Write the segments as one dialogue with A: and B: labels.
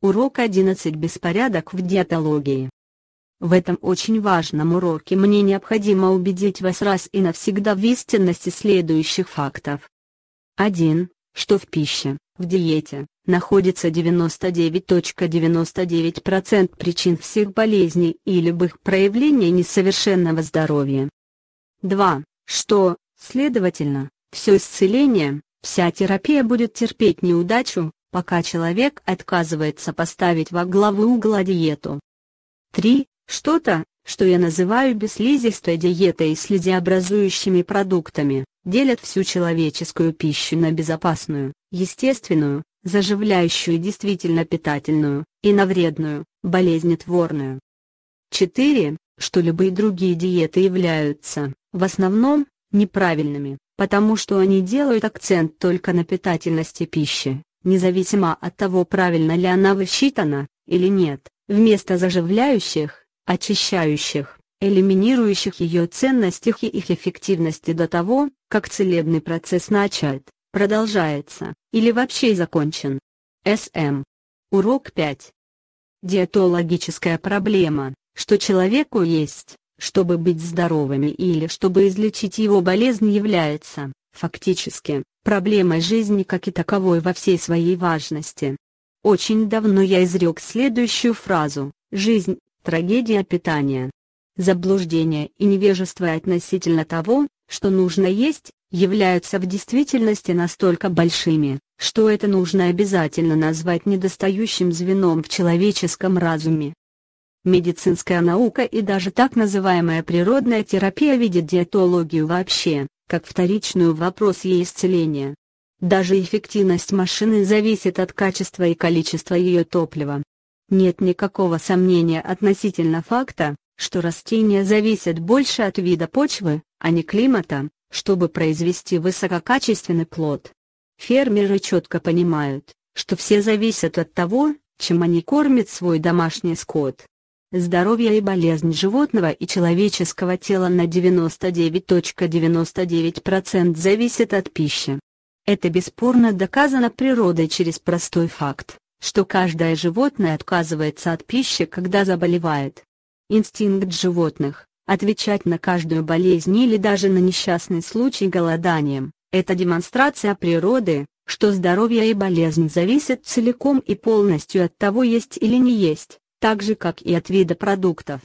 A: Урок 11. Беспорядок в диетологии. В этом очень важном уроке мне необходимо убедить вас раз и навсегда в истинности следующих фактов. 1. Что в пище, в диете, находится 99.99% причин всех болезней и любых проявлений несовершенного здоровья. 2. Что, следовательно, все исцеление, вся терапия будет терпеть неудачу, пока человек отказывается поставить во главу угла диету. 3. Что-то, что я называю бесслизистой диетой и слизеобразующими продуктами, делят всю человеческую пищу на безопасную, естественную, заживляющую и действительно питательную, и на вредную, болезнетворную. 4. Что любые другие диеты являются, в основном, неправильными, потому что они делают акцент только на питательности пищи, независимо от того, правильно ли она высчитана, или нет, вместо заживляющих, очищающих, элиминирующих ее ценности и их эффективности до того, как целебный процесс начат, продолжается, или вообще закончен. С.М. Урок 5. Диетологическая проблема, что человеку есть, чтобы быть здоровыми или чтобы излечить его болезнь, является, фактически, проблемой жизни как и таковой во всей своей важности. Очень давно я изрек следующую фразу: «Жизнь – трагедия питания». Заблуждение и невежество относительно того, что нужно есть, являются в действительности настолько большими, что это нужно обязательно назвать недостающим звеном в человеческом разуме. Медицинская наука и даже так называемая природная терапия видят диетологию вообще, как вторичную в вопросе исцеления. Даже эффективность машины зависит от качества и количества ее топлива. Нет никакого сомнения относительно факта, что растения зависят больше от вида почвы, а не климата, чтобы произвести высококачественный плод. Фермеры четко понимают, что все зависят от того, чем они кормят свой домашний скот. Здоровье и болезнь животного и человеческого тела на 99.99% зависит от пищи. Это бесспорно доказано природой через простой факт, что каждое животное отказывается от пищи, когда заболевает. Инстинкт животных – отвечать на каждую болезнь или даже на несчастный случай голоданием – это демонстрация природы, что здоровье и болезнь зависят целиком и полностью от того, есть или не есть, так же как и от вида продуктов.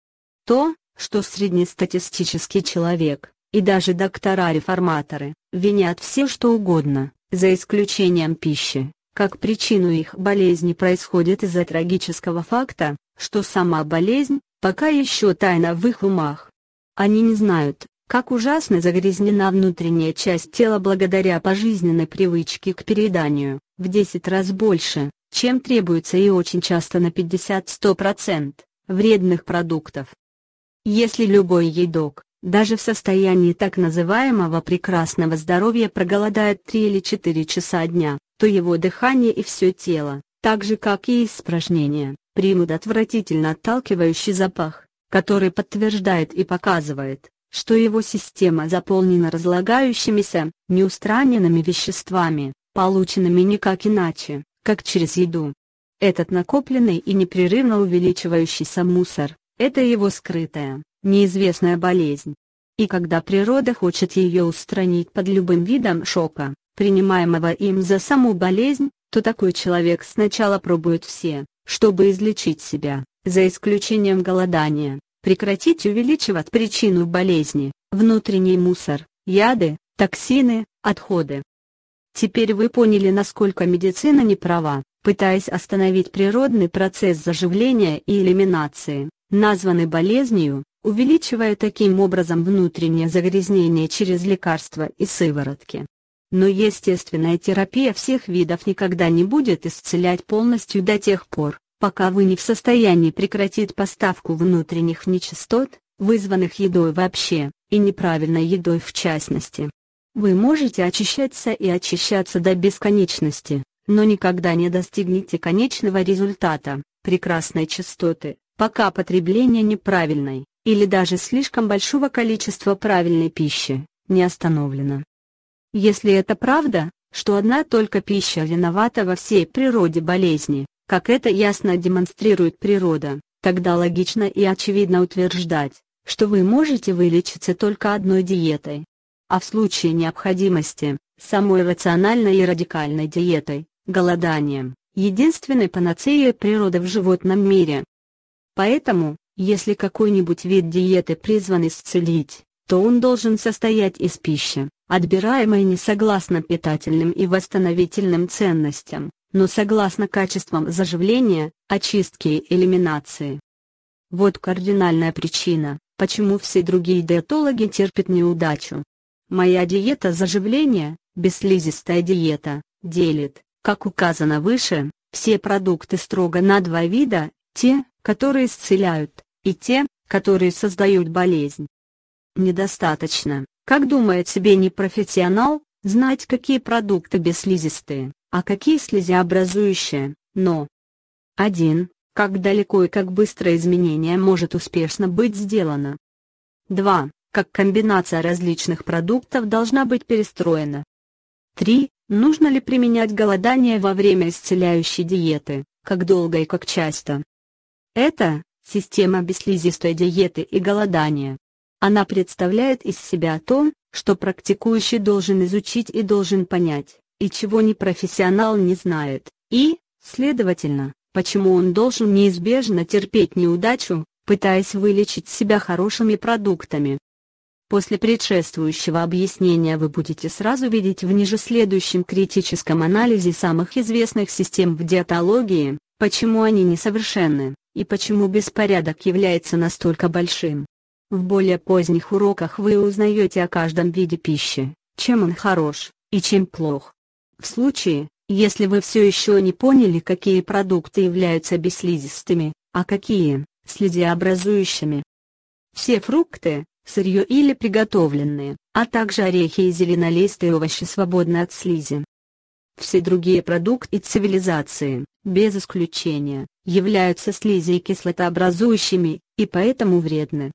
A: То, что среднестатистический человек, и даже доктора-реформаторы, винят все что угодно, за исключением пищи, как причину их болезни, происходит из-за трагического факта, что сама болезнь, пока еще тайна в их умах. Они не знают, как ужасно загрязнена внутренняя часть тела благодаря пожизненной привычке к перееданию, в 10 раз больше, чем требуется, и очень часто на 50–100% вредных продуктов. Если любой едок, даже в состоянии так называемого прекрасного здоровья, проголодает 3 или 4 часа дня, то его дыхание и все тело, так же как и испражнения, примут отвратительно отталкивающий запах, который подтверждает и показывает, что его система заполнена разлагающимися, неустраненными веществами, полученными никак иначе, как через еду. Этот накопленный и непрерывно увеличивающийся мусор – это его скрытая, неизвестная болезнь. И когда природа хочет ее устранить под любым видом шока, принимаемого им за саму болезнь, то такой человек сначала пробует все, чтобы излечить себя, за исключением голодания, прекратить увеличивать причину болезни, внутренний мусор, яды, токсины, отходы. Теперь вы поняли, насколько медицина не права, пытаясь остановить природный процесс заживления и элиминации, названный болезнью, увеличивая таким образом внутреннее загрязнение через лекарства и сыворотки. Но естественная терапия всех видов никогда не будет исцелять полностью до тех пор, пока вы не в состоянии прекратить поставку внутренних нечистот, вызванных едой вообще, и неправильной едой в частности. Вы можете очищаться и очищаться до бесконечности, но никогда не достигнете конечного результата, прекрасной чистоты, пока потребление неправильной, или даже слишком большого количества правильной пищи, не остановлено. Если это правда, что одна только пища виновата во всей природе болезни, Как это ясно демонстрирует природа, тогда логично и очевидно утверждать, что вы можете вылечиться только одной диетой. А в случае необходимости, самой рациональной и радикальной диетой, голоданием, единственной панацеей природы в животном мире. Поэтому, если какой-нибудь вид диеты призван исцелить, то он должен состоять из пищи, отбираемой не согласно питательным и восстановительным ценностям, но согласно качествам заживления, очистки и элиминации. Вот кардинальная причина, почему все другие диетологи терпят неудачу. Моя диета заживления, бесслизистая диета, делит, как указано выше, все продукты строго на два вида: те, которые исцеляют, и те, которые создают болезнь. Недостаточно, как думает себе непрофессионал, знать, какие продукты бесслизистые, а какие слизеобразующие, но 1. Как далеко и как быстро изменение может успешно быть сделано. 2. Как комбинация различных продуктов должна быть перестроена. 3. Нужно ли применять голодание во время исцеляющей диеты, как долго и как часто. Это система бесслизистой диеты и голодания. Она представляет из себя то, что практикующий должен изучить и должен понять, и чего непрофессионал не знает, и, следовательно, почему он должен неизбежно терпеть неудачу, пытаясь вылечить себя хорошими продуктами. После предшествующего объяснения вы будете сразу видеть в ниже следующем критическом анализе самых известных систем в диетологии, почему они несовершенны, и почему беспорядок является настолько большим. В более поздних уроках вы узнаете о каждом виде пищи, чем он хорош, и чем плох. В случае, если вы все еще не поняли, какие продукты являются бесслизистыми, а какие – слизеобразующими. Все фрукты, сырье или приготовленные, а также орехи и зеленолистые овощи свободны от слизи. Все другие продукты цивилизации, без исключения, являются слизи и кислотообразующими, и поэтому вредны.